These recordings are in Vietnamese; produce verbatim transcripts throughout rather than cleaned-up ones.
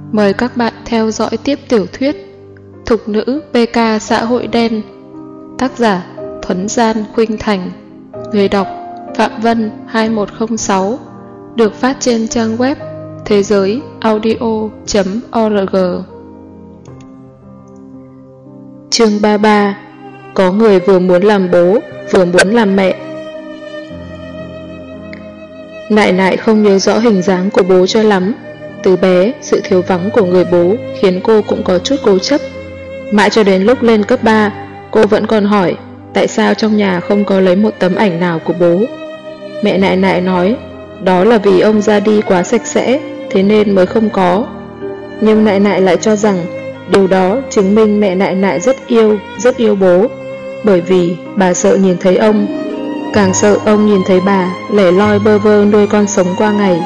Mời các bạn theo dõi tiếp tiểu thuyết Thục nữ pê ca xã hội đen. Tác giả Thuấn Gian Khuynh Thành. Người đọc Phạm Vân hai một không sáu. Được phát trên trang web thế giới audio chấm org. Chương ba mươi ba. Có người vừa muốn làm bố vừa muốn làm mẹ. Nại nại không nhớ rõ hình dáng của bố cho lắm. Từ bé, sự thiếu vắng của người bố khiến cô cũng có chút cố chấp. Mãi cho đến lúc lên cấp ba, cô vẫn còn hỏi tại sao trong nhà không có lấy một tấm ảnh nào của bố. Mẹ nại nại nói đó là vì ông ra đi quá sạch sẽ, thế nên mới không có. Nhưng nại nại lại cho rằng điều đó chứng minh mẹ nại nại rất yêu, rất yêu bố, bởi vì bà sợ nhìn thấy ông, càng sợ ông nhìn thấy bà lẻ loi bơ vơ nuôi con sống qua ngày.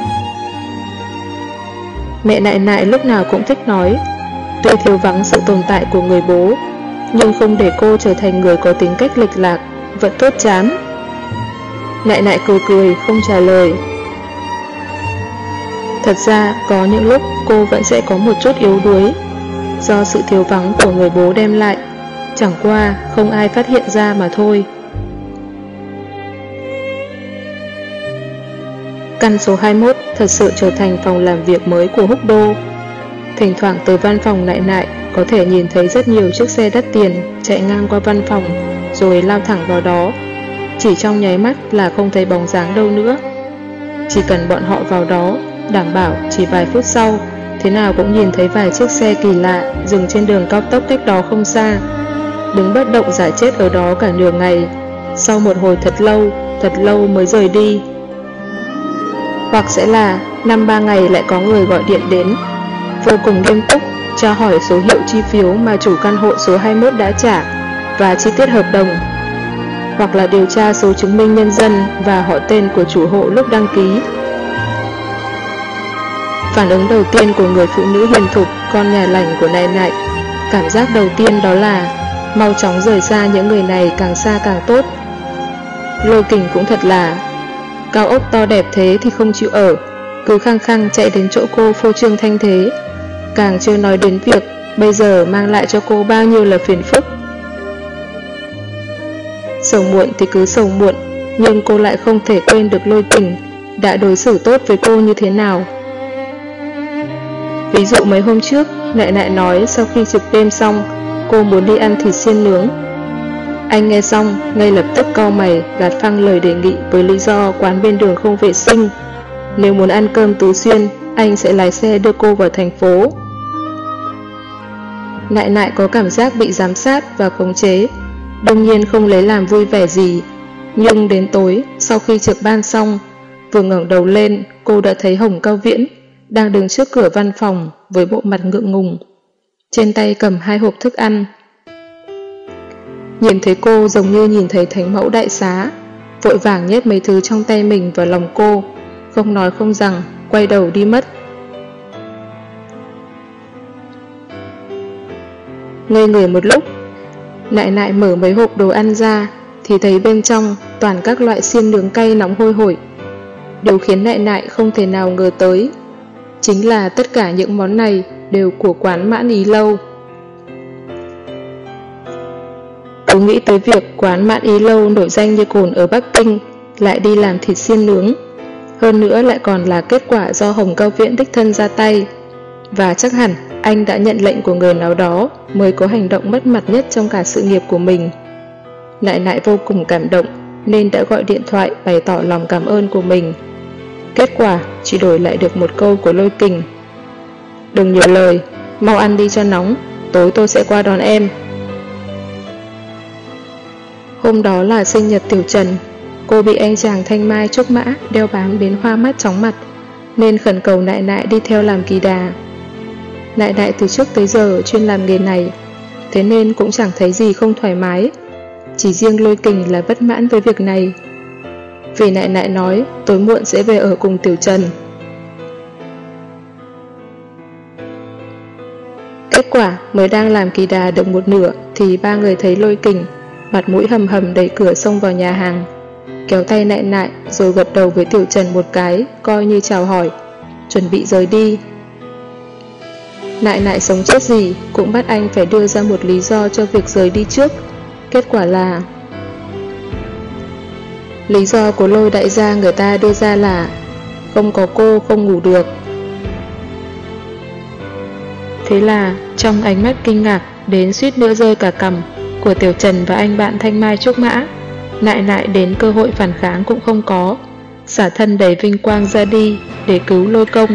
Mẹ nại nại lúc nào cũng thích nói, tuy thiếu vắng sự tồn tại của người bố, nhưng không để cô trở thành người có tính cách lệch lạc, vẫn tốt chán. Nại nại cười cười không trả lời. Thật ra có những lúc cô vẫn sẽ có một chút yếu đuối do sự thiếu vắng của người bố đem lại, chẳng qua không ai phát hiện ra mà thôi. Căn số hai mươi mốt thật sự trở thành phòng làm việc mới của Húc Đô. Thỉnh thoảng từ văn phòng nại nại có thể nhìn thấy rất nhiều chiếc xe đắt tiền chạy ngang qua văn phòng rồi lao thẳng vào đó. Chỉ trong nháy mắt là không thấy bóng dáng đâu nữa. Chỉ cần bọn họ vào đó, đảm bảo chỉ vài phút sau, thế nào cũng nhìn thấy vài chiếc xe kỳ lạ dừng trên đường cao tốc cách đó không xa, đứng bất động giả chết ở đó cả nửa ngày, sau một hồi thật lâu, thật lâu mới rời đi. Hoặc sẽ là năm ba ngày lại có người gọi điện đến, vô cùng nghiêm túc, tra hỏi số hiệu chi phiếu mà chủ căn hộ số hai mươi mốt đã trả và chi tiết hợp đồng. Hoặc là điều tra số chứng minh nhân dân và họ tên của chủ hộ lúc đăng ký. Phản ứng đầu tiên của người phụ nữ hiền thục, con nhà lành của nại nại, cảm giác đầu tiên đó là mau chóng rời xa những người này, càng xa càng tốt. Lôi Kình cũng thật là cao ốc to đẹp thế thì không chịu ở, cứ khăng khăng chạy đến chỗ cô phô trương thanh thế, càng chưa nói đến việc bây giờ mang lại cho cô bao nhiêu là phiền phức. Sầu muộn thì cứ sầu muộn, nhưng cô lại không thể quên được Lôi Kình đã đối xử tốt với cô như thế nào. Ví dụ mấy hôm trước, nại nại nói sau khi trực đêm xong, cô muốn đi ăn thịt xiên nướng. Anh nghe xong, ngay lập tức cau mày, gạt phăng lời đề nghị với lý do quán bên đường không vệ sinh. Nếu muốn ăn cơm Tứ Xuyên, anh sẽ lái xe đưa cô vào thành phố. Nại nại có cảm giác bị giám sát và khống chế, đương nhiên không lấy làm vui vẻ gì. Nhưng đến tối, sau khi trực ban xong, vừa ngẩng đầu lên, cô đã thấy Hồng Cao Viễn đang đứng trước cửa văn phòng với bộ mặt ngượng ngùng, trên tay cầm hai hộp thức ăn. Nhìn thấy cô giống như nhìn thấy thánh mẫu đại xá, vội vàng nhét mấy thứ trong tay mình vào lòng cô, không nói không rằng, quay đầu đi mất. Ngây người một lúc, nại nại mở mấy hộp đồ ăn ra thì thấy bên trong toàn các loại xiên nướng cay nóng hôi hổi. Điều khiến nại nại không thể nào ngờ tới chính là tất cả những món này đều của quán Mãn Ý Lâu. Cứ nghĩ tới việc quán Mãn Ý Lâu nổi danh như cồn ở Bắc Kinh lại đi làm thịt xiên nướng, hơn nữa lại còn là kết quả do Hồng Cao Viễn đích thân ra tay, và chắc hẳn anh đã nhận lệnh của người nào đó mới có hành động mất mặt nhất trong cả sự nghiệp của mình. Nại nại vô cùng cảm động nên đã gọi điện thoại bày tỏ lòng cảm ơn của mình. Kết quả chỉ đổi lại được một câu của Lôi Kình: đừng nhiều lời, mau ăn đi cho nóng, tối tôi sẽ qua đón em. Hôm đó là sinh nhật Tiểu Trần, cô bị anh chàng thanh mai trúc mã đeo bám đến hoa mắt chóng mặt, nên khẩn cầu nại nại đi theo làm kỳ đà. Nại nại từ trước tới giờ chuyên làm nghề này, thế nên cũng chẳng thấy gì không thoải mái. Chỉ riêng Lôi Kình là bất mãn với việc này, vì nại nại nói tối muộn sẽ về ở cùng Tiểu Trần. Kết quả mới đang làm kỳ đà được một nửa thì ba người thấy Lôi Kình mặt mũi hầm hầm đẩy cửa xông vào nhà hàng, kéo tay nại nại rồi gật đầu với Tiểu Trần một cái coi như chào hỏi, chuẩn bị rời đi. Nại nại sống chết gì cũng bắt anh phải đưa ra một lý do cho việc rời đi trước. Kết quả là lý do của Lôi đại gia người ta đưa ra là không có cô không ngủ được. Thế là trong ánh mắt kinh ngạc đến suýt nữa rơi cả cằm của Tiểu Trần và anh bạn Thanh Mai Trúc Mã, Nại nại đến cơ hội phản kháng cũng không có, xả thân đầy vinh quang ra đi để cứu Lôi Công.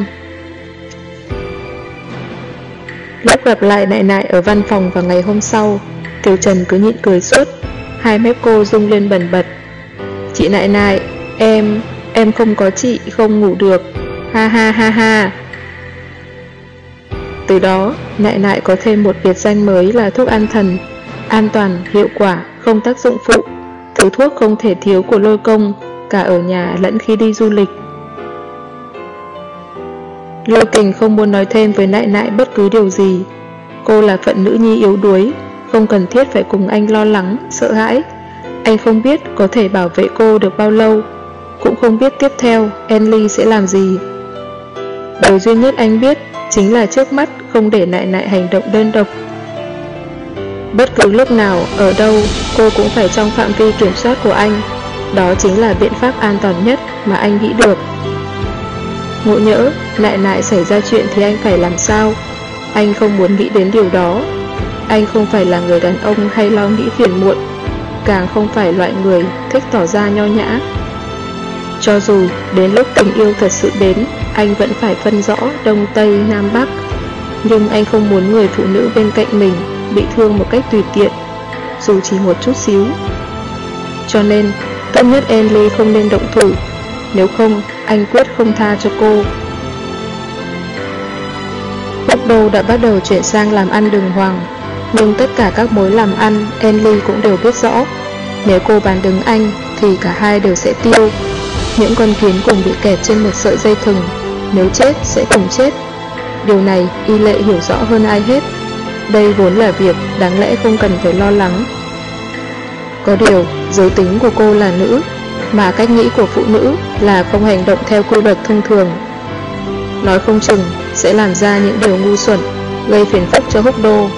Lúc gặp lại Nại nại ở văn phòng vào ngày hôm sau, Tiểu Trần cứ nhịn cười suốt, hai mép cô rung lên bần bật. Chị Nại nại, em, em không có chị không ngủ được, ha ha ha ha. Từ đó, Nại nại có thêm một biệt danh mới là thuốc an thần, an toàn, hiệu quả, không tác dụng phụ, thứ thuốc không thể thiếu của Lôi Công, cả ở nhà lẫn khi đi du lịch. Lôi Kình không muốn nói thêm với Nại nại bất cứ điều gì. Cô là phận nữ nhi yếu đuối, không cần thiết phải cùng anh lo lắng, sợ hãi. Anh không biết có thể bảo vệ cô được bao lâu, cũng không biết tiếp theo Enly sẽ làm gì. Điều duy nhất anh biết chính là trước mắt không để Nại nại hành động đơn độc. Bất cứ lúc nào, ở đâu, cô cũng phải trong phạm vi kiểm soát của anh. Đó chính là biện pháp an toàn nhất mà anh nghĩ được. Ngộ nhỡ, Nại nại xảy ra chuyện thì anh phải làm sao? Anh không muốn nghĩ đến điều đó. Anh không phải là người đàn ông hay lo nghĩ phiền muộn, càng không phải loại người thích tỏ ra nho nhã. Cho dù đến lúc tình yêu thật sự đến, anh vẫn phải phân rõ Đông Tây Nam Bắc. Nhưng anh không muốn người phụ nữ bên cạnh mình bị thương một cách tùy tiện, dù chỉ một chút xíu. Cho nên, tốt nhất Enly không nên động thủ, nếu không, anh quyết không tha cho cô. Húc Đô đã bắt đầu chuyển sang làm ăn đường hoàng, nhưng tất cả các mối làm ăn Enly cũng đều biết rõ. Nếu cô bán đứng anh thì cả hai đều sẽ tiêu. Những con kiến cùng bị kẹt trên một sợi dây thừng, nếu chết sẽ cùng chết. Điều này Y Lệ hiểu rõ hơn ai hết. Đây vốn là việc đáng lẽ không cần phải lo lắng. Có điều, giới tính của cô là nữ, mà cách nghĩ của phụ nữ là không hành động theo quy luật thông thường. Nói không chừng sẽ làm ra những điều ngu xuẩn, gây phiền phức cho Húc Đô.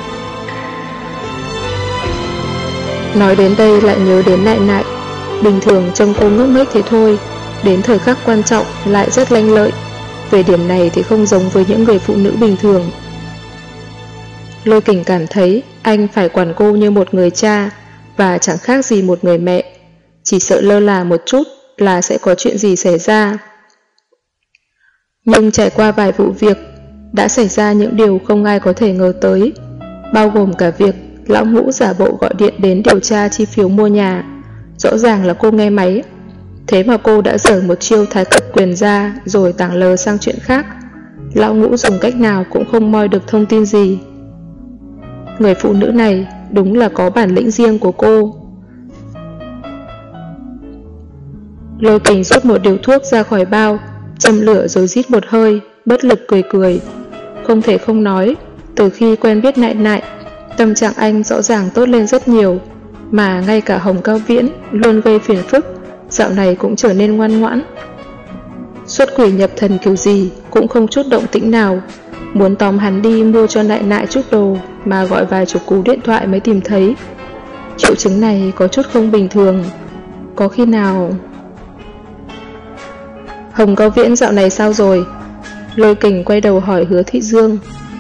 Nói đến đây lại nhớ đến Nại nại. Bình thường trông cô ngốc nghếch thế thôi, đến thời khắc quan trọng lại rất lanh lợi. Về điểm này thì không giống với những người phụ nữ bình thường. Lôi Kình cảm thấy anh phải quản cô như một người cha, và chẳng khác gì một người mẹ. Chỉ sợ lơ là một chút là sẽ có chuyện gì xảy ra. Nhưng trải qua vài vụ việc, đã xảy ra những điều không ai có thể ngờ tới, bao gồm cả việc lão Ngũ giả bộ gọi điện đến điều tra chi phiếu mua nhà. Rõ ràng là cô nghe máy, thế mà cô đã dở một chiêu thái cực quyền ra rồi tảng lờ sang chuyện khác. Lão Ngũ dùng cách nào cũng không moi được thông tin gì. Người phụ nữ này đúng là có bản lĩnh riêng của cô. Lôi Kình rút một điếu thuốc ra khỏi bao, châm lửa rồi rít một hơi, bất lực cười cười. Không thể không nói, từ khi quen biết Nại nại, tâm trạng anh rõ ràng tốt lên rất nhiều, mà ngay cả Hồng Cao Viễn luôn gây phiền phức, dạo này cũng trở nên ngoan ngoãn. Xuất quỷ nhập thần kiểu gì cũng không chút động tĩnh nào, muốn tóm hắn đi mua cho Nại nại chút đồ mà gọi vài chục cú điện thoại mới tìm thấy. Triệu chứng này có chút không bình thường. Có khi nào... Hồng Cao Viễn dạo này sao rồi? Lôi Kình quay đầu hỏi Hứa Thị Dương.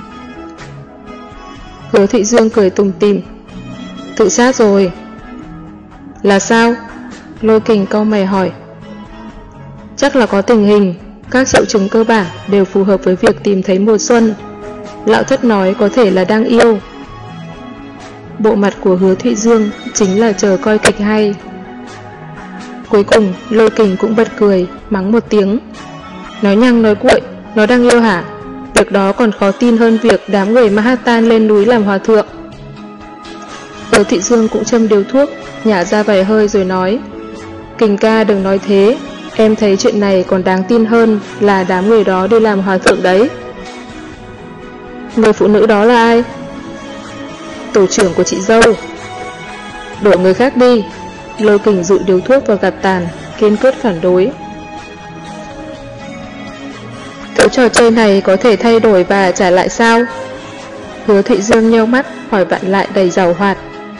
Hứa Thị Dương cười tủm tỉm. Tự sát rồi. Là sao? Lôi Kình cau mày hỏi. Chắc là có tình hình, các triệu chứng cơ bản đều phù hợp với việc tìm thấy mùa xuân. Lão Thất nói có thể là đang yêu. Bộ mặt của Hứa Thị Dương chính là chờ coi kịch hay. Cuối cùng Lôi Kình cũng bật cười, mắng một tiếng. Nói nhăng nói cuội, nó đang yêu hả? Việc đó còn khó tin hơn việc đám người Manhattan lên núi làm hòa thượng. Hứa Thị Dương cũng châm điếu thuốc, nhả ra vài hơi rồi nói. Kình ca đừng nói thế, em thấy chuyện này còn đáng tin hơn là đám người đó đi làm hòa thượng đấy. Người phụ nữ đó là ai? Tổ trưởng của chị dâu. Đổi người khác đi. Lôi Kình dụi điếu thuốc vào gạt tàn, kiên quyết phản đối. Thứ trò chơi này có thể thay đổi và trả lại sao? Hứa Thụy Dương nheo mắt hỏi vặn lại đầy giàu hoạt.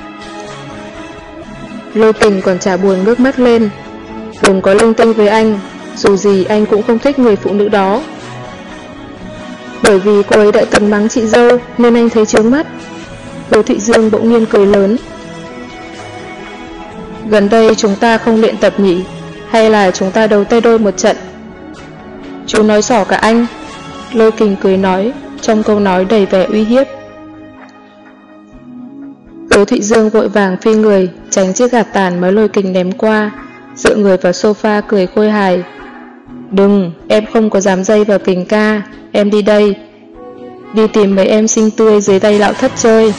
Lôi Kình còn chả buồn ngước mắt lên. Đừng có linh tinh với anh, dù gì anh cũng không thích người phụ nữ đó. Bởi vì cô ấy đã từng mắng chị dâu nên anh thấy chướng mắt. Hứa Thụy Dương bỗng nhiên cười lớn. Gần đây chúng ta không luyện tập nhỉ? Hay là chúng ta đấu tay đôi một trận? Chú nói xỏ cả anh. Lôi Kình cười nói, trong câu nói đầy vẻ uy hiếp. Hứa Thụy Dương vội vàng phi người, tránh chiếc gạt tàn mới Lôi Kình ném qua, dựa người vào sofa cười khôi hài. Đừng, em không có dám dây vào Kình ca, em đi đây. Đi tìm mấy em xinh tươi dưới tay lão thất chơi.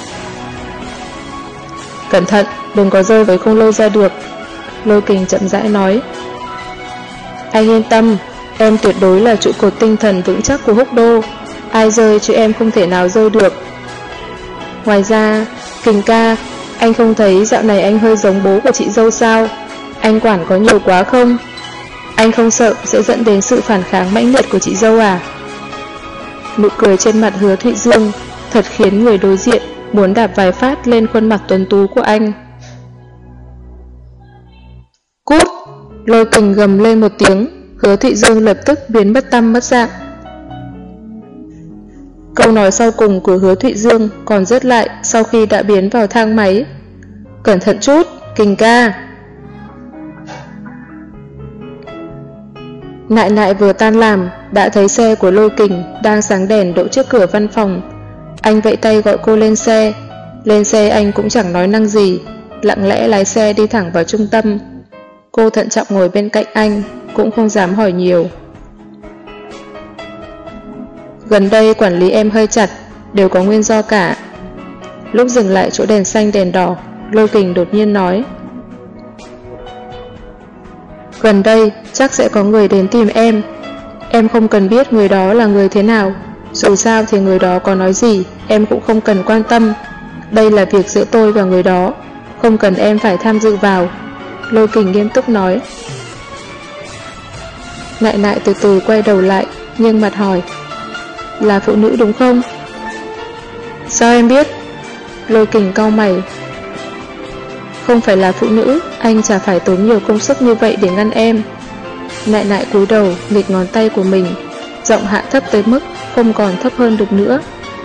Cẩn thận, đừng có rơi với không lôi ra được. Lôi Kình chậm rãi nói. Anh yên tâm, em tuyệt đối là trụ cột tinh thần vững chắc của Húc Đô. Ai rơi chứ em không thể nào rơi được. Ngoài ra, Kình ca, anh không thấy dạo này anh hơi giống bố của chị dâu sao? Anh quản có nhiều quá không? Anh không sợ sẽ dẫn đến sự phản kháng mãnh liệt của chị dâu à? Nụ cười trên mặt Hứa Thụy Dương thật khiến người đối diện muốn đạp vài phát lên khuôn mặt tuấn tú của anh. Cút! Lôi Kình gầm lên một tiếng, Hứa Thụy Dương lập tức biến mất tăm mất dạng. Câu nói sau cùng của Hứa Thụy Dương còn rớt lại sau khi đã biến vào thang máy. Cẩn thận chút, Kình ca! Nại Nại vừa tan làm, đã thấy xe của Lôi Kình đang sáng đèn đỗ trước cửa văn phòng. Anh vẫy tay gọi cô lên xe. Lên xe anh cũng chẳng nói năng gì, lặng lẽ lái xe đi thẳng vào trung tâm. Cô thận trọng ngồi bên cạnh anh, cũng không dám hỏi nhiều. Gần đây quản lý em hơi chặt, đều có nguyên do cả. Lúc dừng lại chỗ đèn xanh đèn đỏ, Lôi Kình đột nhiên nói. Gần đây chắc sẽ có người đến tìm em. Em không cần biết người đó là người thế nào. Dù sao thì người đó có nói gì em cũng không cần quan tâm. Đây là việc giữa tôi và người đó, không cần em phải tham dự vào. Lôi Kình nghiêm túc nói. Nại Nại từ từ quay đầu lại, nhưng mặt hỏi. Là phụ nữ đúng không? Sao em biết? Lôi Kình cau mày. Không phải là phụ nữ, anh chả phải tốn nhiều công sức như vậy để ngăn em. Nại Nại cúi đầu nghịch ngón tay của mình, giọng hạ thấp tới mức không còn thấp hơn được nữa.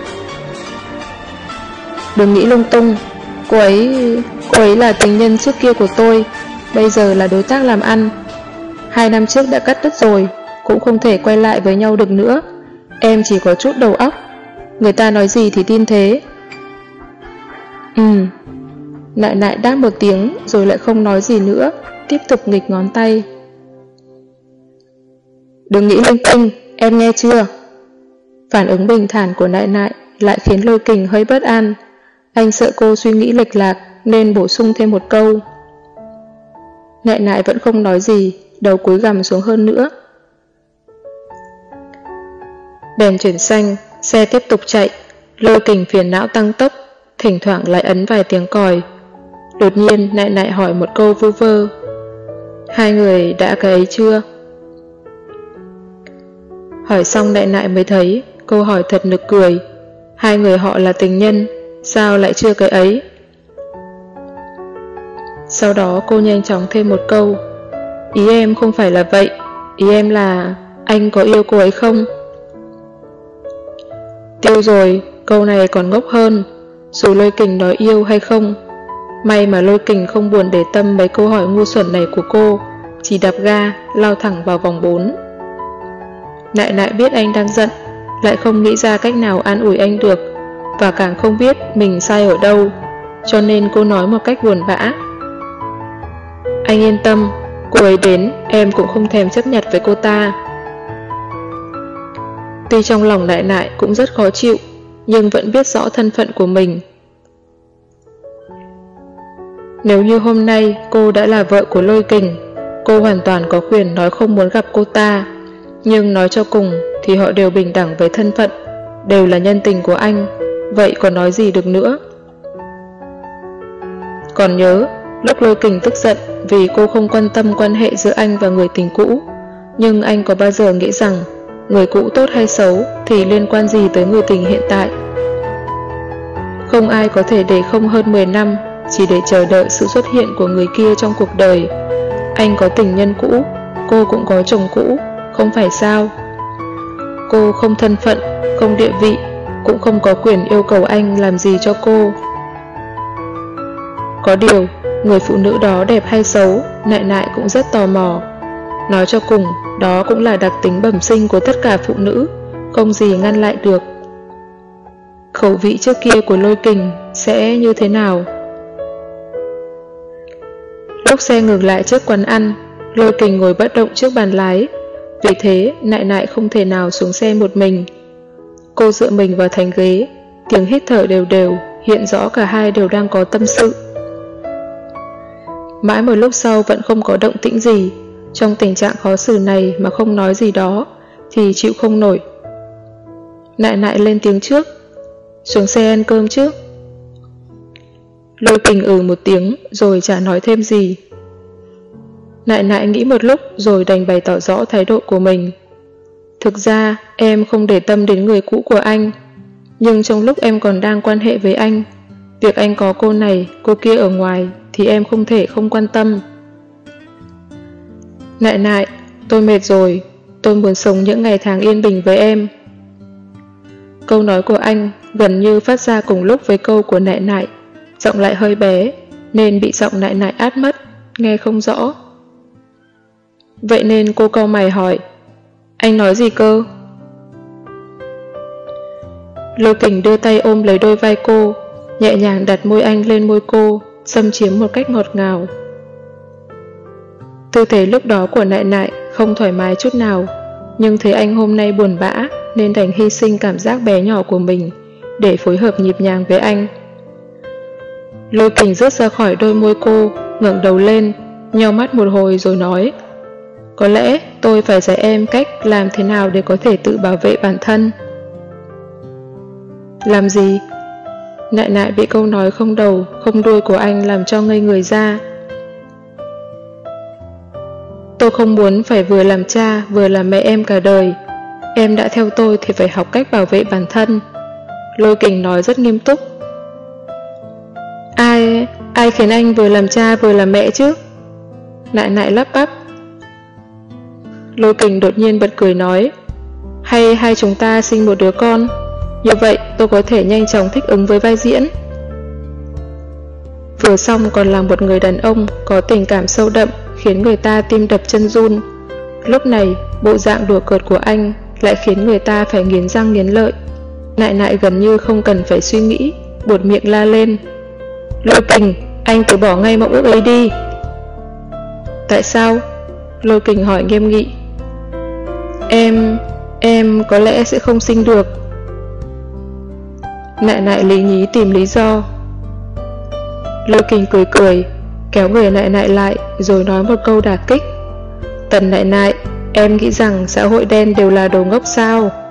Đừng nghĩ lung tung. Cô ấy... cô ấy là tình nhân trước kia của tôi, bây giờ là đối tác làm ăn. Hai năm trước đã cắt đứt rồi, cũng không thể quay lại với nhau được nữa. Em chỉ có chút đầu óc, người ta nói gì thì tin thế. Ừm. Nại Nại đáp một tiếng rồi lại không nói gì nữa, tiếp tục nghịch ngón tay. Đừng nghĩ linh tinh, em nghe chưa? Phản ứng bình thản của Nại Nại lại khiến Lôi Kình hơi bất an. Anh sợ cô suy nghĩ lệch lạc nên bổ sung thêm một câu. Nại Nại vẫn không nói gì, đầu cúi gằm xuống hơn nữa. Đèn chuyển xanh, xe tiếp tục chạy. Lôi Kình phiền não tăng tốc, thỉnh thoảng lại ấn vài tiếng còi. Đột nhiên Nại Nại hỏi một câu vu vơ. Hai người đã cái ấy chưa? Hỏi xong Nại Nại mới thấy câu hỏi thật nực cười. Hai người họ là tình nhân, sao lại chưa cái ấy? Sau đó cô nhanh chóng thêm một câu. Ý em không phải là vậy, ý em là anh có yêu cô ấy không? Tiêu rồi, câu này còn ngốc hơn. Dù Lôi Kình nói yêu hay không, may mà Lôi Kình không buồn để tâm mấy câu hỏi ngu xuẩn này của cô, chỉ đạp ga, lao thẳng vào vòng bốn. Nại Nại biết anh đang giận, lại không nghĩ ra cách nào an ủi anh được, và càng không biết mình sai ở đâu, cho nên cô nói một cách buồn bã. Anh yên tâm, cô ấy đến, em cũng không thèm chấp nhặt với cô ta. Tuy trong lòng Nại Nại cũng rất khó chịu, nhưng vẫn biết rõ thân phận của mình. Nếu như hôm nay cô đã là vợ của Lôi Kình, cô hoàn toàn có quyền nói không muốn gặp cô ta. Nhưng nói cho cùng thì họ đều bình đẳng với thân phận, đều là nhân tình của anh, vậy còn nói gì được nữa. Còn nhớ, lúc Lôi Kình tức giận vì cô không quan tâm quan hệ giữa anh và người tình cũ, nhưng anh có bao giờ nghĩ rằng người cũ tốt hay xấu thì liên quan gì tới người tình hiện tại. Không ai có thể để không hơn mười năm chỉ để chờ đợi sự xuất hiện của người kia trong cuộc đời. Anh có tình nhân cũ, cô cũng có chồng cũ, không phải sao? Cô không thân phận, không địa vị, cũng không có quyền yêu cầu anh làm gì cho cô. Có điều, người phụ nữ đó đẹp hay xấu, Nại Nại cũng rất tò mò. Nói cho cùng, đó cũng là đặc tính bẩm sinh của tất cả phụ nữ, không gì ngăn lại được. Khẩu vị trước kia của Lôi Kình sẽ như thế nào? Lúc xe ngừng lại trước quán ăn, Lôi Kình ngồi bất động trước bàn lái. Vì thế, Nại Nại không thể nào xuống xe một mình. Cô dựa mình vào thành ghế, tiếng hít thở đều đều, hiện rõ cả hai đều đang có tâm sự. Mãi một lúc sau vẫn không có động tĩnh gì. Trong tình trạng khó xử này mà không nói gì đó thì chịu không nổi. Nại Nại lên tiếng trước: "Xuống xe ăn cơm trước." Lôi Kình ừ một tiếng rồi chả nói thêm gì. Nại Nại nghĩ một lúc rồi đành bày tỏ rõ thái độ của mình. "Thực ra em không để tâm đến người cũ của anh, nhưng trong lúc em còn đang quan hệ với anh, việc anh có cô này, cô kia ở ngoài thì em không thể không quan tâm." "Nại Nại, tôi mệt rồi, tôi muốn sống những ngày tháng yên bình với em." Câu nói của anh gần như phát ra cùng lúc với câu của Nại Nại, giọng lại hơi bé, nên bị giọng Nại Nại át mất, nghe không rõ. Vậy nên cô cau mày hỏi: "Anh nói gì cơ?" Lôi Kình đưa tay ôm lấy đôi vai cô, nhẹ nhàng đặt môi anh lên môi cô, xâm chiếm một cách ngọt ngào. Tư thế lúc đó của Nại Nại không thoải mái chút nào, nhưng thấy anh hôm nay buồn bã nên đành hy sinh cảm giác bé nhỏ của mình để phối hợp nhịp nhàng với anh. Lôi Kình rớt ra khỏi đôi môi cô, ngẩng đầu lên, nheo mắt một hồi rồi nói: "Có lẽ tôi phải dạy em cách làm thế nào để có thể tự bảo vệ bản thân." "Làm gì?" Nại Nại bị câu nói không đầu, không đuôi của anh làm cho ngây người ra. "Tôi không muốn phải vừa làm cha vừa làm mẹ em cả đời. Em đã theo tôi thì phải học cách bảo vệ bản thân." Lôi Kình nói rất nghiêm túc. Ai, ai khiến anh vừa làm cha vừa làm mẹ chứ?" Nại Nại lắp bắp. Lôi Kình đột nhiên bật cười nói: "Hay hai chúng ta sinh một đứa con, như vậy tôi có thể nhanh chóng thích ứng với vai diễn." Vừa xong còn là một người đàn ông có tình cảm sâu đậm, khiến người ta tim đập chân run. Lúc này, bộ dạng đùa cợt của anh lại khiến người ta phải nghiến răng nghiến lợi. Nại Nại gần như không cần phải suy nghĩ, buột miệng la lên: "Lôi Kình, anh từ bỏ ngay mộng ước ấy đi." "Tại sao?" Lôi Kình hỏi nghiêm nghị. Em, em có lẽ sẽ không sinh được." Nại Nại lý nhí tìm lý do. Lôi Kình cười cười, kéo người Nại Nại lại rồi nói một câu đả kích: "Tần Nại Nại, em nghĩ rằng xã hội đen đều là đồ ngốc sao?"